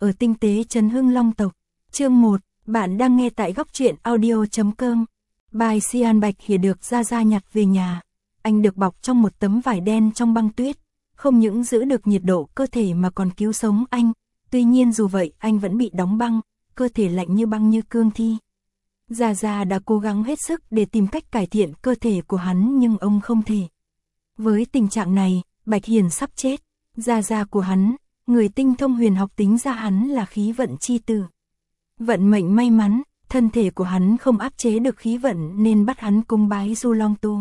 ở tinh tế Trấn Hưng Long tộc. Chương 1, bạn đang nghe tại góc truyện audio.com. Bài Xian Bạch Hiển được Gia Gia nhặt về nhà. Anh được bọc trong một tấm vải đen trong băng tuyết, không những giữ được nhiệt độ cơ thể mà còn cứu sống anh. Tuy nhiên dù vậy anh vẫn bị đóng băng, cơ thể lạnh như băng như cương thi. Gia Gia đã cố gắng hết sức để tìm cách cải thiện cơ thể của hắn nhưng ông không thể. Với tình trạng này, Bạch Hiển sắp chết. Gia Gia của hắn, người tinh thông huyền học tính ra hắn là khí vận chi tử. Vận mệnh may mắn, thân thể của hắn không áp chế được khí vận nên bắt hắn cúng bái Du Long Tu,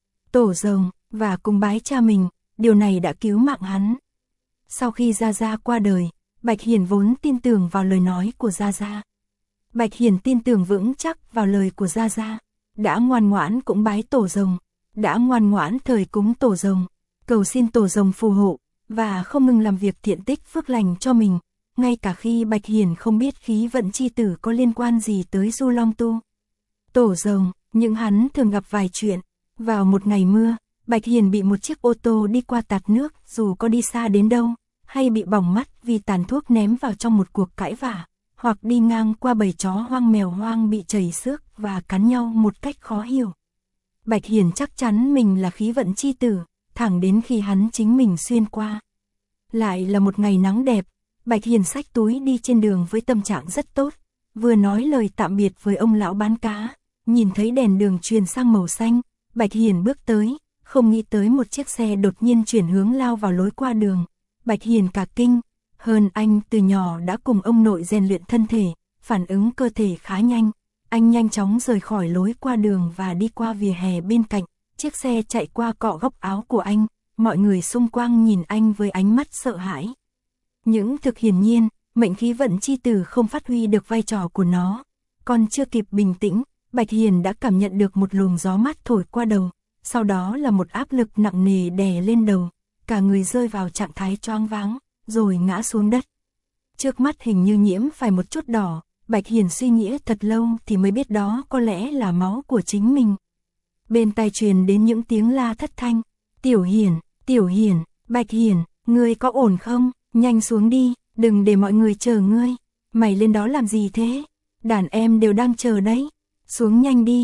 tổ rồng, và cúng bái cha mình, điều này đã cứu mạng hắn. Sau khi Gia Gia qua đời, Bạch Hiển vốn tin tưởng vào lời nói của Gia Gia. Bạch Hiển tin tưởng vững chắc vào lời của Gia Gia, đã ngoan ngoãn cúng bái tổ rồng, đã ngoan ngoãn thời cúng tổ rồng, cầu xin tổ rồng phù hộ, và không ngừng làm việc thiện tích phước lành cho mình, ngay cả khi Bạch Hiển không biết khí vận chi tử có liên quan gì tới Du Long Tu, tổ rồng, nhưng hắn thường gặp vài chuyện. Vào một ngày mưa, Bạch Hiển bị một chiếc ô tô đi qua tạt nước, dù có đi xa đến đâu, hay bị bỏng mắt vì tàn thuốc ném vào trong một cuộc cãi vã, hoặc đi ngang qua bầy chó hoang mèo hoang bị chảy xước và cắn nhau một cách khó hiểu. Bạch Hiển chắc chắn mình là khí vận chi tử, thẳng đến khi hắn chính mình xuyên qua. Lại là một ngày nắng đẹp, Bạch Hiển xách túi đi trên đường với tâm trạng rất tốt, vừa nói lời tạm biệt với ông lão bán cá, nhìn thấy đèn đường chuyển sang màu xanh, Bạch Hiển bước tới, không nghĩ tới một chiếc xe đột nhiên chuyển hướng lao vào lối qua đường. Bạch Hiển cả kinh, hơn anh từ nhỏ đã cùng ông nội rèn luyện thân thể, phản ứng cơ thể khá nhanh. Anh nhanh chóng rời khỏi lối qua đường và đi qua vỉa hè bên cạnh, chiếc xe chạy qua cọ góc áo của anh, mọi người xung quanh nhìn anh với ánh mắt sợ hãi. Nhưng thực hiển nhiên, mệnh khí vận chi tử không phát huy được vai trò của nó. Còn chưa kịp bình tĩnh, Bạch Hiển đã cảm nhận được một luồng gió mát thổi qua đầu, sau đó là một áp lực nặng nề đè lên đầu, cả người rơi vào trạng thái choáng váng, rồi ngã xuống đất. Trước mắt hình như nhiễm phải một chút đỏ, Bạch Hiển suy nghĩ thật lâu thì mới biết đó có lẽ là máu của chính mình. Bên tai truyền đến những tiếng la thất thanh, Tiểu Hiển, Bạch Hiển, ngươi có ổn không, nhanh xuống đi, đừng để mọi người chờ ngươi, mày lên đó làm gì thế, đàn em đều đang chờ đấy, xuống nhanh đi,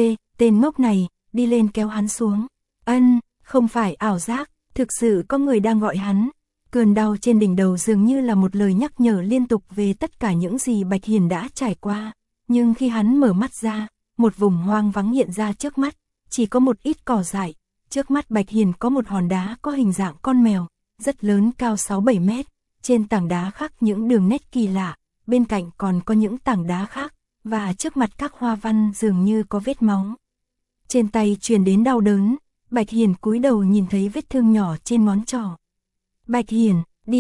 tên ngốc này, đi lên kéo hắn xuống. Không phải ảo giác, thực sự có người đang gọi hắn. Cơn đau trên đỉnh đầu dường như là một lời nhắc nhở liên tục về tất cả những gì Bạch Hiển đã trải qua. Nhưng khi hắn mở mắt ra, một vùng hoang vắng hiện ra trước mắt, chỉ có một ít cỏ dại. Trước mắt Bạch Hiển có một hòn đá có hình dạng con mèo, rất lớn, cao 6-7 mét. Trên tảng đá khắc những đường nét kỳ lạ, bên cạnh còn có những tảng đá khác, và trước mặt các hoa văn dường như có vết máu. Trên tay truyền đến đau đớn, Bạch Hiển cúi đầu nhìn thấy vết thương nhỏ trên ngón trỏ. Bạch Hiển,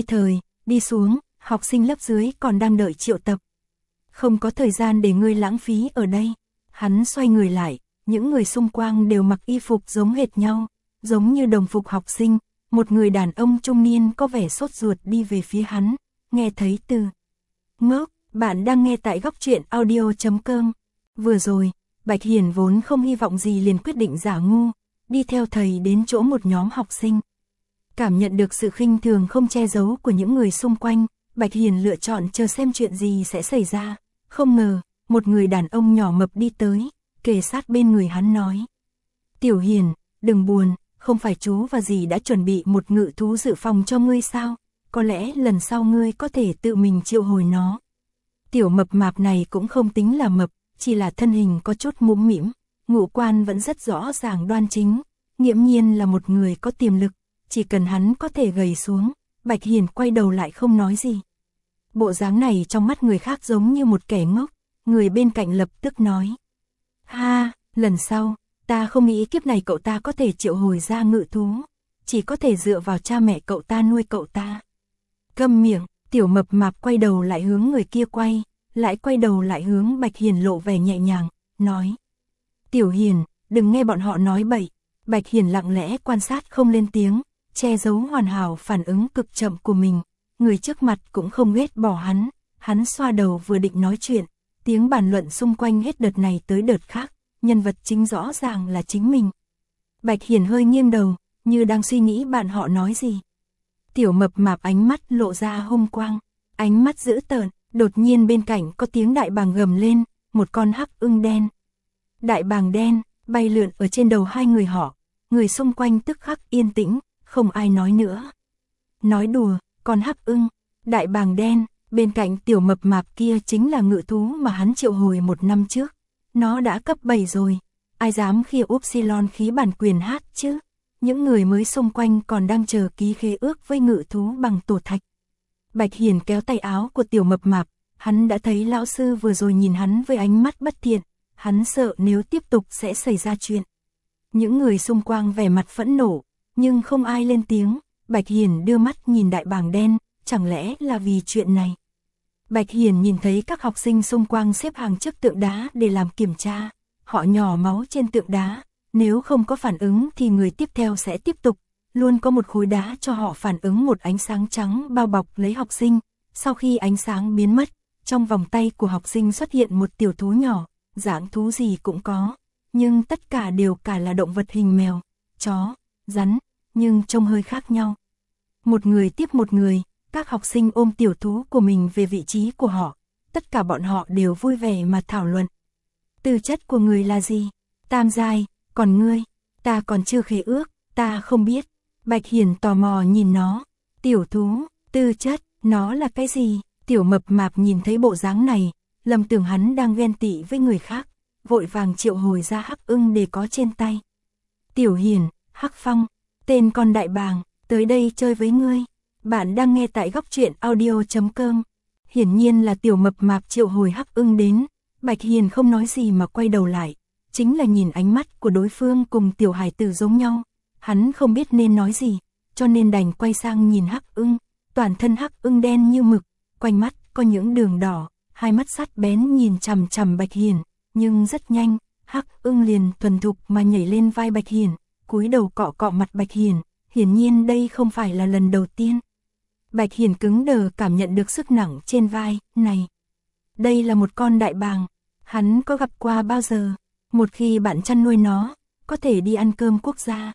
đi xuống, học sinh lớp dưới còn đang đợi triệu tập. Không có thời gian để ngươi lãng phí ở đây. Hắn xoay người lại, những người xung quanh đều mặc y phục giống hệt nhau, giống như đồng phục học sinh. Một người đàn ông trung niên có vẻ sốt ruột đi về phía hắn, nghe thấy từ ngốc, bạn đang nghe tại góc truyện audio.com. Vừa rồi, Bạch Hiển vốn không hy vọng gì liền quyết định giả ngu, đi theo thầy đến chỗ một nhóm học sinh. Cảm nhận được sự khinh thường không che giấu của những người xung quanh, Bạch Hiển lựa chọn chờ xem chuyện gì sẽ xảy ra. Không ngờ, một người đàn ông nhỏ mập đi tới, kề sát bên người hắn nói. Tiểu Hiển, đừng buồn, không phải chú và dì đã chuẩn bị một ngự thú dự phòng cho ngươi sao? Có lẽ lần sau ngươi có thể tự mình triệu hồi nó. Tiểu mập mạp này cũng không tính là mập, chỉ là thân hình có chút mũm mĩm, ngũ quan vẫn rất rõ ràng đoan chính, nghiễm nhiên là một người có tiềm lực, chỉ cần hắn có thể gầy xuống. Bạch Hiển quay đầu lại không nói gì. Bộ dáng này trong mắt người khác giống như một kẻ ngốc, người bên cạnh lập tức nói. Ha, lần sau, ta không nghĩ kiếp này cậu ta có thể triệu hồi ra ngự thú, chỉ có thể dựa vào cha mẹ cậu ta nuôi cậu ta. Câm miệng, tiểu mập mạp quay đầu lại hướng người kia lại quay đầu lại hướng Bạch Hiển lộ vẻ nhẹ nhàng, nói. Tiểu Hiển, đừng nghe bọn họ nói bậy. Bạch Hiển lặng lẽ quan sát không lên tiếng, che giấu hoàn hảo phản ứng cực chậm của mình. Người trước mặt cũng không ghét bỏ hắn xoa đầu vừa định nói chuyện, tiếng bàn luận xung quanh hết đợt này tới đợt khác, nhân vật chính rõ ràng là chính mình. Bạch Hiển hơi nghiêng đầu, như đang suy nghĩ bạn họ nói gì. Tiểu mập mạp ánh mắt lộ ra hung quang. ánh mắt dữ tợn, đột nhiên bên cạnh có tiếng đại bàng gầm lên, một con hắc ưng đen. Đại bàng đen, bay lượn ở trên đầu hai người họ, người xung quanh tức khắc yên tĩnh, không ai nói nữa. Nói đùa, con hắc ưng, đại bàng đen, bên cạnh tiểu mập mạp kia chính là ngự thú mà hắn triệu hồi 1 năm trước. Nó đã cấp 7 rồi, ai dám khia Upsilon khí bản quyền hát chứ? Những người mới xung quanh còn đang chờ ký khế ước với ngự thú bằng tổ thạch. Bạch Hiền kéo tay áo của tiểu mập mạp, hắn đã thấy lão sư vừa rồi nhìn hắn với ánh mắt bất thiện, hắn sợ nếu tiếp tục sẽ xảy ra chuyện. Những người xung quanh vẻ mặt phẫn nộ, nhưng không ai lên tiếng. Bạch Hiền đưa mắt nhìn đại bàng đen, chẳng lẽ là vì chuyện này? Bạch Hiền nhìn thấy các học sinh xung quanh xếp hàng trước tượng đá để làm kiểm tra, họ nhỏ máu trên tượng đá, nếu không có phản ứng thì người tiếp theo sẽ tiếp tục, luôn có một khối đá cho họ phản ứng một ánh sáng trắng bao bọc lấy học sinh, sau khi ánh sáng biến mất, trong vòng tay của học sinh xuất hiện một tiểu thú nhỏ, dạng thú gì cũng có, nhưng tất cả đều cả là động vật hình mèo, chó, rắn, nhưng trông hơi khác nhau. Một người tiếp một người, các học sinh ôm tiểu thú của mình về vị trí của họ, tất cả bọn họ đều vui vẻ mà thảo luận. Tư chất của người là gì? Tam giai, còn ngươi? Ta còn chưa khế ước, ta không biết. Bạch Hiền tò mò nhìn nó. Tiểu thú, tư chất, nó là cái gì? Tiểu mập mạp nhìn thấy bộ dáng này, lầm tưởng hắn đang ghen tị với người khác, vội vàng triệu hồi ra hắc ưng để có trên tay. Tiểu Hiền, Hắc Phong, tên con đại bàng, tới đây chơi với ngươi. Bạn đang nghe tại góc truyện audio.com. Hiển nhiên là tiểu mập mạp triệu hồi hắc ưng đến. Bạch Hiền không nói gì mà quay đầu lại, chính là nhìn ánh mắt của đối phương cùng tiểu hải tử giống nhau. Hắn không biết nên nói gì, cho nên đành quay sang nhìn hắc ưng. Toàn thân hắc ưng đen như mực, quanh mắt có những đường đỏ, hai mắt sắt bén nhìn chằm chằm Bạch Hiền, nhưng rất nhanh, hắc ưng liền thuần thục mà nhảy lên vai Bạch Hiền, cúi đầu cọ cọ mặt Bạch Hiền, hiển nhiên đây không phải là lần đầu tiên. Bạch Hiền cứng đờ cảm nhận được sức nặng trên vai, này. Đây là một con đại bàng, hắn có gặp qua bao giờ, một khi bạn chăn nuôi nó, có thể đi ăn cơm quốc gia.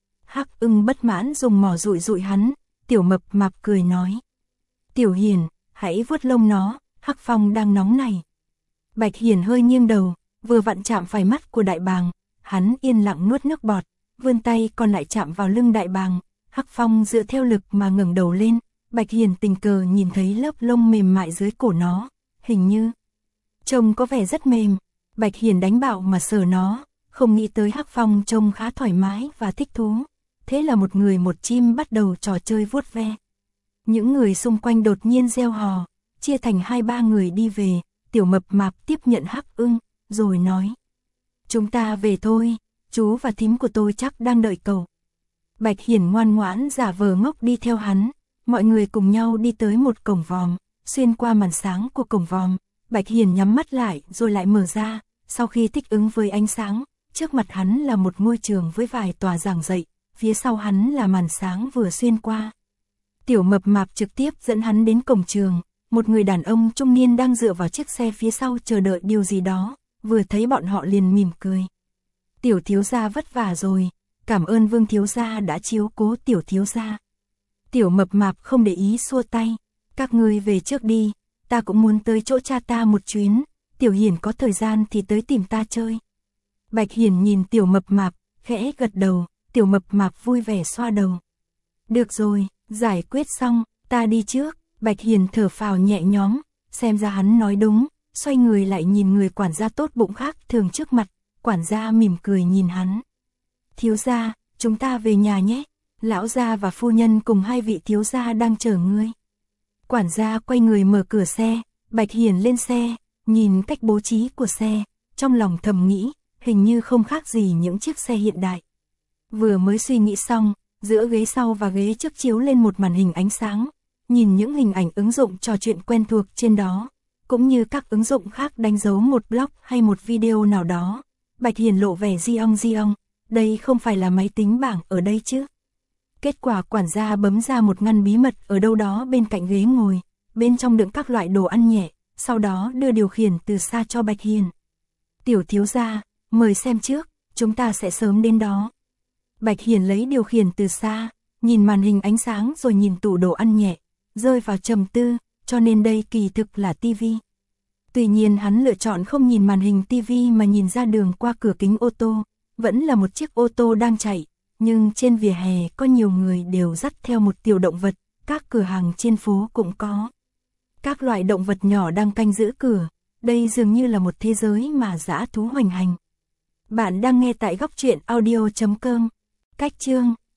Hắc ưng bất mãn dùng mỏ dụi dụi hắn, tiểu mập mạp cười nói. Tiểu Hiền, hãy vuốt lông nó, Hắc Phong đang nóng này. Bạch Hiền hơi nghiêng đầu, vừa vặn chạm phải mắt của đại bàng, hắn yên lặng nuốt nước bọt, vươn tay còn lại chạm vào lưng đại bàng. Hắc Phong dựa theo lực mà ngẩng đầu lên, Bạch Hiền tình cờ nhìn thấy lớp lông mềm mại dưới cổ nó, hình như trông có vẻ rất mềm. Bạch Hiền đánh bạo mà sờ nó, không nghĩ tới Hắc Phong trông khá thoải mái và thích thú. Thế là một người một chim bắt đầu trò chơi vuốt ve. Những người xung quanh đột nhiên reo hò, chia thành 2-3 người đi về, tiểu mập mạp tiếp nhận hắc ưng, rồi nói. Chúng ta về thôi, chú và thím của tôi chắc đang đợi cậu. Bạch Hiền ngoan ngoãn giả vờ ngốc đi theo hắn, mọi người cùng nhau đi tới một cổng vòm, xuyên qua màn sáng của cổng vòm, Bạch Hiền nhắm mắt lại rồi lại mở ra, sau khi thích ứng với ánh sáng, trước mặt hắn là một ngôi trường với vài tòa giảng dạy, phía sau hắn là màn sáng vừa xuyên qua. Tiểu mập mạp trực tiếp dẫn hắn đến cổng trường, một người đàn ông trung niên đang dựa vào chiếc xe phía sau chờ đợi điều gì đó, vừa thấy bọn họ liền mỉm cười. Tiểu thiếu gia vất vả rồi, cảm ơn Vương thiếu gia đã chiếu cố tiểu thiếu gia. Tiểu mập mạp không để ý xua tay, các ngươi về trước đi, ta cũng muốn tới chỗ cha ta một chuyến, Tiểu Hiền có thời gian thì tới tìm ta chơi. Bạch Hiền nhìn tiểu mập mạp, khẽ gật đầu, tiểu mập mạp vui vẻ xoa đầu. Được rồi, giải quyết xong, ta đi trước. Bạch Hiền thở phào nhẹ nhõm, xem ra hắn nói đúng, xoay người lại nhìn người quản gia tốt bụng khác thường trước mặt, quản gia mỉm cười nhìn hắn. Thiếu gia, chúng ta về nhà nhé, lão gia và phu nhân cùng 2 vị thiếu gia đang chờ ngươi. Quản gia quay người mở cửa xe, Bạch Hiền lên xe, nhìn cách bố trí của xe, trong lòng thầm nghĩ, hình như không khác gì những chiếc xe hiện đại. Vừa mới suy nghĩ xong, giữa ghế sau và ghế trước chiếu lên một màn hình ánh sáng, nhìn những hình ảnh ứng dụng trò chuyện quen thuộc trên đó, cũng như các ứng dụng khác đánh dấu một blog hay một video nào đó. Bạch Hiền lộ vẻ giong, đây không phải là máy tính bảng ở đây chứ. Kết quả quản gia bấm ra một ngăn bí mật ở đâu đó bên cạnh ghế ngồi, bên trong đựng các loại đồ ăn nhẹ, sau đó đưa điều khiển từ xa cho Bạch Hiền. Tiểu thiếu gia, mời xem trước, chúng ta sẽ sớm đến đó. Bạch Hiền lấy điều khiển từ xa, nhìn màn hình ánh sáng rồi nhìn tủ đồ ăn nhẹ, rơi vào trầm tư, cho nên đây kỳ thực là tivi. Tuy nhiên hắn lựa chọn không nhìn màn hình tivi mà nhìn ra đường qua cửa kính ô tô, vẫn là một chiếc ô tô đang chạy, nhưng trên vỉa hè có nhiều người đều dắt theo một tiểu động vật, các cửa hàng trên phố cũng có. Các loại động vật nhỏ đang canh giữ cửa, đây dường như là một thế giới mà dã thú hoành hành. Bạn đang nghe tại góc truyện audio.com. Cách chương